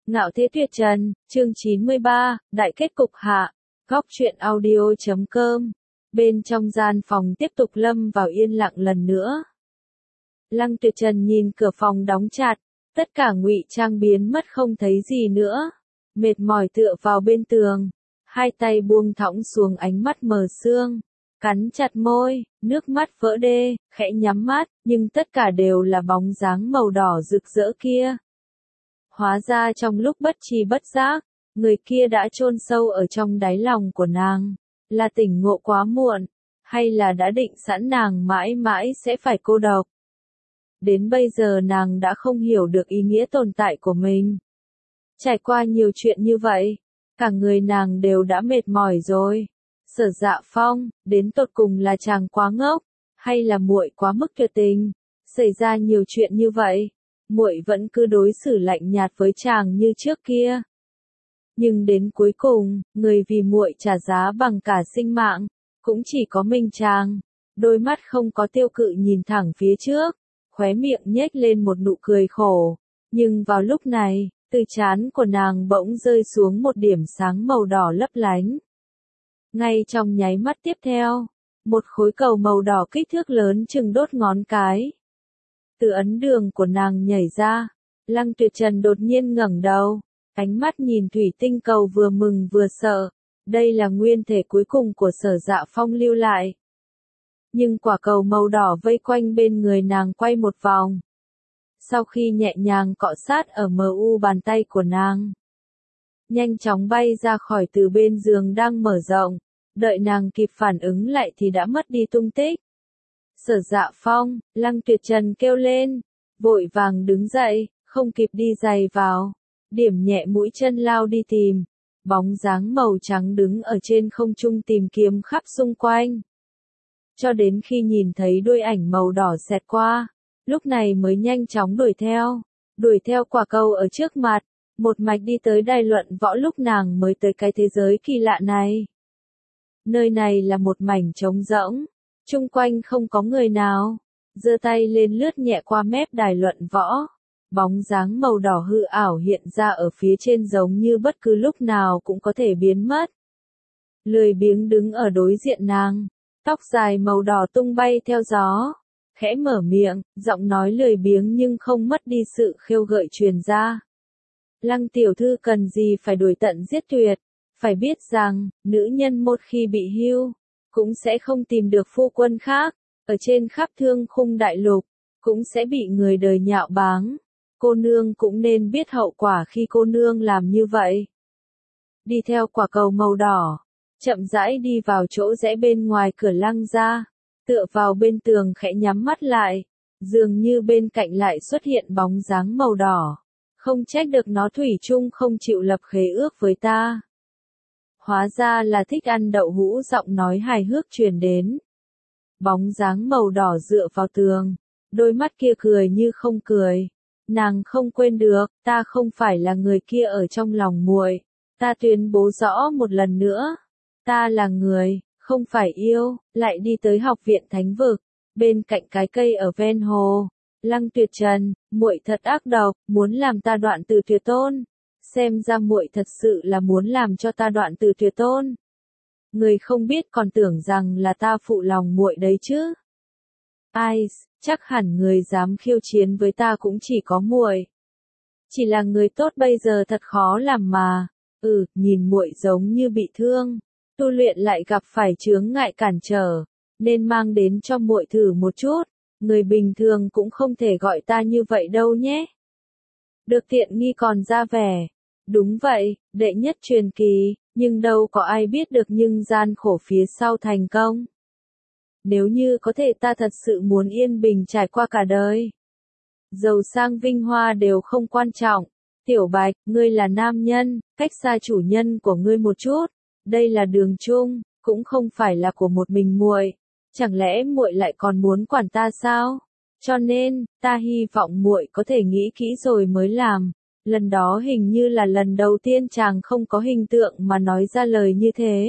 Ngạo Thế Tuyệt Trần, chương 93, đại kết cục hạ, góc truyện audio.com. Bên trong gian phòng tiếp tục lâm vào yên lặng lần nữa. Lăng Tuyệt Trần nhìn cửa phòng đóng chặt, tất cả ngụy trang biến mất không thấy gì nữa. Mệt mỏi tựa vào bên tường, hai tay buông thõng xuống, ánh mắt mờ sương, cắn chặt môi, nước mắt vỡ đê, khẽ nhắm mắt, nhưng tất cả đều là bóng dáng màu đỏ rực rỡ kia. Hóa ra trong lúc bất tri bất giác, người kia đã chôn sâu ở trong đáy lòng của nàng, là tỉnh ngộ quá muộn, hay là đã định sẵn nàng mãi mãi sẽ phải cô độc. Đến bây giờ nàng đã không hiểu được ý nghĩa tồn tại của mình. Trải qua nhiều chuyện như vậy, cả người nàng đều đã mệt mỏi rồi. Sở Dạ Phong, đến tột cùng là chàng quá ngốc, hay là muội quá mức tuyệt tình? Xảy ra nhiều chuyện như vậy, muội vẫn cứ đối xử lạnh nhạt với chàng như trước kia. Nhưng đến cuối cùng, người vì muội trả giá bằng cả sinh mạng, cũng chỉ có mình chàng. Đôi mắt không có tiêu cự nhìn thẳng phía trước, khóe miệng nhếch lên một nụ cười khổ. Nhưng vào lúc này, từ trán của nàng bỗng rơi xuống một điểm sáng màu đỏ lấp lánh. Ngay trong nháy mắt tiếp theo, một khối cầu màu đỏ kích thước lớn chừng đốt ngón cái. Từ ấn đường của nàng nhảy ra, Lăng Tuyệt Trần đột nhiên ngẩng đầu, ánh mắt nhìn thủy tinh cầu vừa mừng vừa sợ. Đây là nguyên thể cuối cùng của Sở Dạ Phong lưu lại. Nhưng quả cầu màu đỏ vây quanh bên người nàng quay một vòng. Sau khi nhẹ nhàng cọ sát ở mu bàn tay của nàng, nhanh chóng bay ra khỏi từ bên giường đang mở rộng, đợi nàng kịp phản ứng lại thì đã mất đi tung tích. Sở Dạ Phong, Lăng Tuyệt Trần kêu lên, vội vàng đứng dậy, không kịp đi giày vào, điểm nhẹ mũi chân lao đi tìm, bóng dáng màu trắng đứng ở trên không trung tìm kiếm khắp xung quanh. Cho đến khi nhìn thấy đuôi ảnh màu đỏ xẹt qua, lúc này mới nhanh chóng đuổi theo quả cầu ở trước mặt, một mạch đi tới đài luận võ. Lúc nàng mới tới cái thế giới kỳ lạ này. Nơi này là một mảnh trống rỗng, chung quanh không có người nào, giơ tay lên lướt nhẹ qua mép đài luận võ. Bóng dáng màu đỏ hư ảo hiện ra ở phía trên giống như bất cứ lúc nào cũng có thể biến mất. Lười biếng đứng ở đối diện nàng, tóc dài màu đỏ tung bay theo gió, khẽ mở miệng, giọng nói lười biếng nhưng không mất đi sự khêu gợi truyền ra. Lăng tiểu thư cần gì phải đuổi tận giết tuyệt, phải biết rằng, nữ nhân một khi bị hưu, cũng sẽ không tìm được phu quân khác, ở trên khắp thương khung đại lục, cũng sẽ bị người đời nhạo báng. Cô nương cũng nên biết hậu quả khi cô nương làm như vậy. Đi theo quả cầu màu đỏ, chậm rãi đi vào chỗ rẽ bên ngoài cửa Lăng gia, tựa vào bên tường khẽ nhắm mắt lại, dường như bên cạnh lại xuất hiện bóng dáng màu đỏ. Không trách được nó thủy chung không chịu lập khế ước với ta. Hóa ra là thích ăn đậu hũ, giọng nói hài hước truyền đến. Bóng dáng màu đỏ dựa vào tường, đôi mắt kia cười như không cười. Nàng không quên được, ta không phải là người kia ở trong lòng muội. Ta tuyên bố rõ một lần nữa. Ta là người, không phải yêu, lại đi tới học viện thánh vực, bên cạnh cái cây ở ven hồ. Lăng Tuyệt Trần, muội thật ác độc, muốn làm ta đoạn từ tuyệt tôn. Xem ra muội thật sự là muốn làm cho ta đoạn từ tuyệt tôn. Người không biết còn tưởng rằng là ta phụ lòng muội đấy chứ. Ai, chắc hẳn người dám khiêu chiến với ta cũng chỉ có muội. Chỉ là người tốt bây giờ thật khó làm mà. Nhìn muội giống như bị thương, tu luyện lại gặp phải chướng ngại cản trở, nên mang đến cho muội thử một chút. Người bình thường cũng không thể gọi ta như vậy đâu nhé. Được tiện nghi còn ra vẻ. Đúng vậy, đệ nhất truyền kỳ, nhưng đâu có ai biết được nhưng gian khổ phía sau thành công. Nếu như có thể ta thật sự muốn yên bình trải qua cả đời. Giàu sang vinh hoa đều không quan trọng. Tiểu Bạch, ngươi là nam nhân, cách xa chủ nhân của ngươi một chút. Đây là đường chung, cũng không phải là của một mình muội. Chẳng lẽ muội lại còn muốn quản ta sao? Cho nên, ta hy vọng muội có thể nghĩ kỹ rồi mới làm. Lần đó hình như là lần đầu tiên chàng không có hình tượng mà nói ra lời như thế.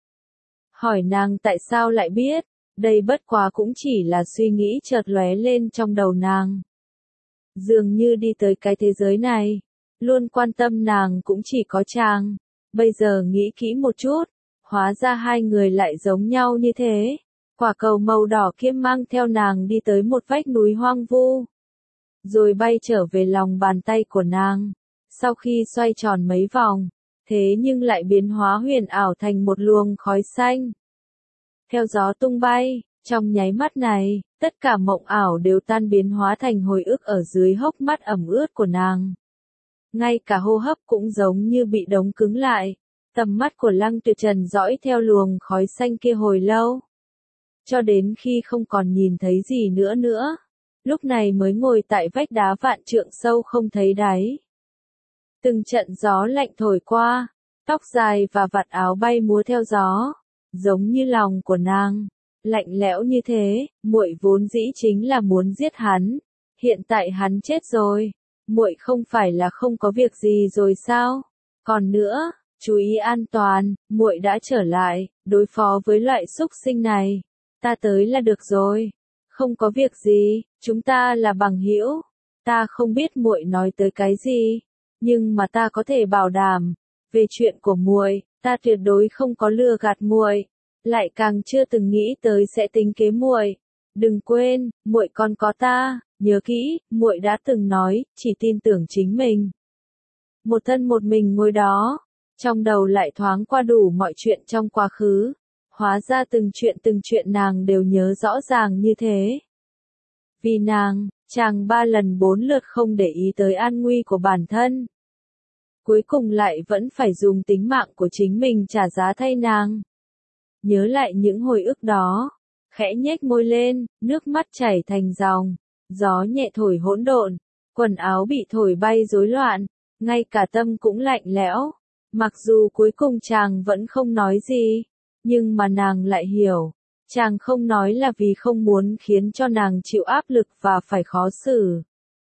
Hỏi nàng tại sao lại biết, đây bất quá cũng chỉ là suy nghĩ chợt lóe lên trong đầu nàng. Dường như đi tới cái thế giới này, luôn quan tâm nàng cũng chỉ có chàng. Bây giờ nghĩ kỹ một chút, hóa ra hai người lại giống nhau như thế. Quả cầu màu đỏ kia mang theo nàng đi tới một vách núi hoang vu, rồi bay trở về lòng bàn tay của nàng. Sau khi xoay tròn mấy vòng, thế nhưng lại biến hóa huyền ảo thành một luồng khói xanh. Theo gió tung bay, trong nháy mắt này, tất cả mộng ảo đều tan biến hóa thành hồi ức ở dưới hốc mắt ẩm ướt của nàng. Ngay cả hô hấp cũng giống như bị đóng cứng lại. Tầm mắt của Lăng Tuyệt Trần dõi theo luồng khói xanh kia hồi lâu, cho đến khi không còn nhìn thấy gì nữa. Lúc này mới ngồi tại vách đá vạn trượng sâu không thấy đáy. Từng trận gió lạnh thổi qua, tóc dài và vạt áo bay múa theo gió, giống như lòng của nàng, lạnh lẽo như thế. Muội vốn dĩ chính là muốn giết hắn, hiện tại hắn chết rồi, muội không phải là không có việc gì rồi sao? Còn nữa, chú ý an toàn, muội đã trở lại, đối phó với loại xúc sinh này, ta tới là được rồi. Không có việc gì, chúng ta là bằng hữu. Ta không biết muội nói tới cái gì, nhưng mà ta có thể bảo đảm, về chuyện của muội, ta tuyệt đối không có lừa gạt muội, lại càng chưa từng nghĩ tới sẽ tính kế muội. Đừng quên, muội còn có ta, nhớ kỹ, muội đã từng nói, chỉ tin tưởng chính mình. Một thân một mình ngồi đó, trong đầu lại thoáng qua đủ mọi chuyện trong quá khứ. Hóa ra từng chuyện nàng đều nhớ rõ ràng như thế. Vì nàng, chàng 3 lần 4 lượt không để ý tới an nguy của bản thân. Cuối cùng lại vẫn phải dùng tính mạng của chính mình trả giá thay nàng. Nhớ lại những hồi ức đó, khẽ nhếch môi lên, nước mắt chảy thành dòng, gió nhẹ thổi hỗn độn, quần áo bị thổi bay rối loạn, ngay cả tâm cũng lạnh lẽo. Mặc dù cuối cùng chàng vẫn không nói gì, nhưng mà nàng lại hiểu, chàng không nói là vì không muốn khiến cho nàng chịu áp lực và phải khó xử.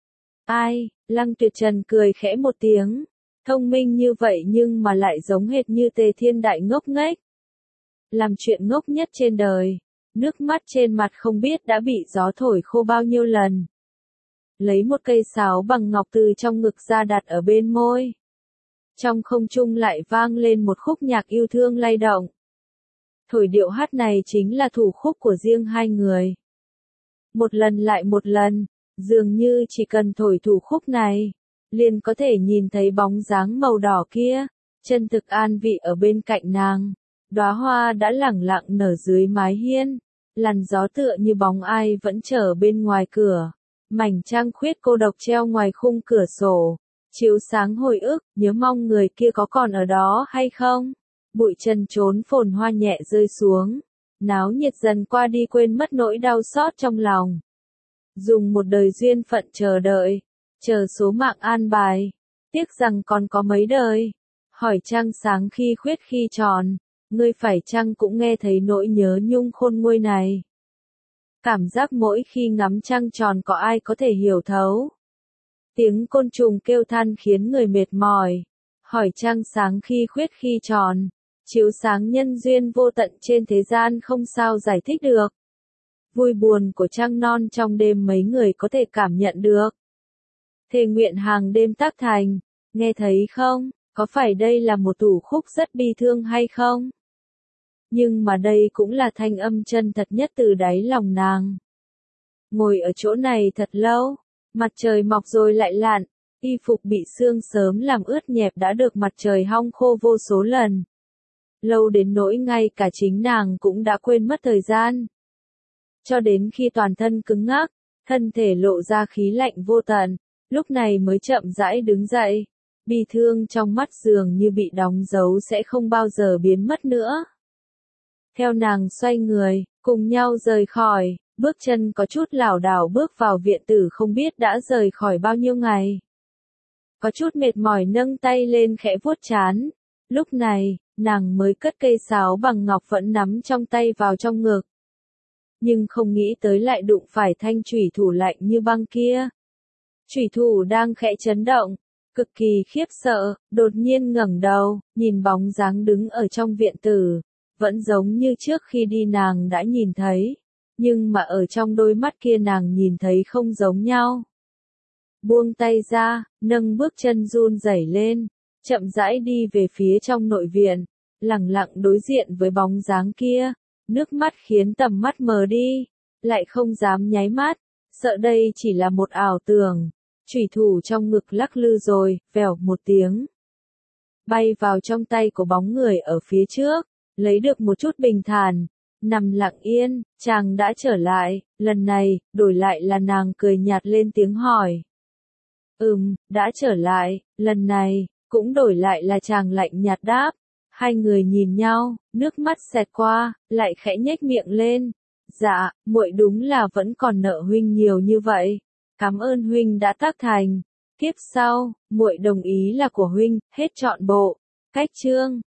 Ai, Lăng Tuyệt Trần cười khẽ một tiếng, thông minh như vậy nhưng mà lại giống hệt như Tề Thiên Đại ngốc nghếch. Làm chuyện ngốc nhất trên đời, nước mắt trên mặt không biết đã bị gió thổi khô bao nhiêu lần. Lấy một cây sáo bằng ngọc từ trong ngực ra đặt ở bên môi. Trong không trung lại vang lên một khúc nhạc yêu thương lay động. Thổi điệu hát này chính là thủ khúc của riêng hai người. Một lần lại một lần, dường như chỉ cần thổi thủ khúc này, liền có thể nhìn thấy bóng dáng màu đỏ kia, chân thực an vị ở bên cạnh nàng. Đóa hoa đã lẳng lặng nở dưới mái hiên, làn gió tựa như bóng ai vẫn chờ bên ngoài cửa. Mảnh trăng khuyết cô độc treo ngoài khung cửa sổ, chiếu sáng hồi ức, nhớ mong người kia có còn ở đó hay không. Bụi trần trốn phồn hoa nhẹ rơi xuống, náo nhiệt dần qua đi quên mất nỗi đau xót trong lòng. Dùng một đời duyên phận chờ đợi, chờ số mạng an bài, tiếc rằng còn có mấy đời. Hỏi trăng sáng khi khuyết khi tròn, ngươi phải chăng cũng nghe thấy nỗi nhớ nhung khôn nguôi này. Cảm giác mỗi khi ngắm trăng tròn có ai có thể hiểu thấu. Tiếng côn trùng kêu than khiến người mệt mỏi. Hỏi trăng sáng khi khuyết khi tròn, chiếu sáng nhân duyên vô tận trên thế gian không sao giải thích được. Vui buồn của trăng non trong đêm mấy người có thể cảm nhận được. Thề nguyện hàng đêm tác thành, nghe thấy không, có phải đây là một thủ khúc rất bi thương hay không? Nhưng mà đây cũng là thanh âm chân thật nhất từ đáy lòng nàng. Ngồi ở chỗ này thật lâu, mặt trời mọc rồi lại lặn, y phục bị sương sớm làm ướt nhẹp đã được mặt trời hong khô vô số lần. Lâu đến nỗi ngay cả chính nàng cũng đã quên mất thời gian. Cho đến khi toàn thân cứng ngắc, thân thể lộ ra khí lạnh vô tận, lúc này mới chậm rãi đứng dậy. Bi thương trong mắt dường như bị đóng dấu sẽ không bao giờ biến mất nữa. Theo nàng xoay người, cùng nhau rời khỏi, bước chân có chút lảo đảo bước vào viện tử không biết đã rời khỏi bao nhiêu ngày. Có chút mệt mỏi nâng tay lên khẽ vuốt trán. Lúc này, nàng mới cất cây sáo bằng ngọc vẫn nắm trong tay vào trong ngực. Nhưng không nghĩ tới lại đụng phải thanh chủy thủ lạnh như băng kia. Chủy thủ đang khẽ chấn động, cực kỳ khiếp sợ, đột nhiên ngẩng đầu, nhìn bóng dáng đứng ở trong viện tử. Vẫn giống như trước khi đi nàng đã nhìn thấy, nhưng mà ở trong đôi mắt kia nàng nhìn thấy không giống nhau. buông tay ra, nâng bước chân run rẩy lên, chậm rãi đi về phía trong nội viện, lẳng lặng đối diện với bóng dáng kia, nước mắt khiến tầm mắt mờ đi, lại không dám nháy mắt, sợ đây chỉ là một ảo tưởng. Chủy thủ trong ngực lắc lư rồi, vèo một tiếng, bay vào trong tay của bóng người ở phía trước, lấy được một chút bình thản, nằm lặng yên, chàng đã trở lại, lần này, đổi lại là nàng cười nhạt lên tiếng hỏi. Đã trở lại, lần này, cũng đổi lại là chàng lạnh nhạt đáp. Hai người nhìn nhau, nước mắt xẹt qua, lại khẽ nhếch miệng lên. Dạ, muội đúng là vẫn còn nợ huynh nhiều như vậy. Cảm ơn huynh đã tác thành. Kiếp sau, muội đồng ý là của huynh, hết trọn bộ. Cách chương